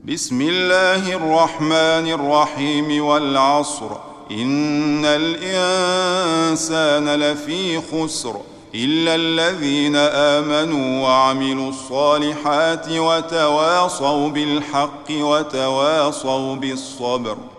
بسم الله الرحمن الرحيم والعصر إن الإنسان لفي خسر إلا الذين آمنوا وعملوا الصالحات وتواصوا بالحق وتواصوا بالصبر.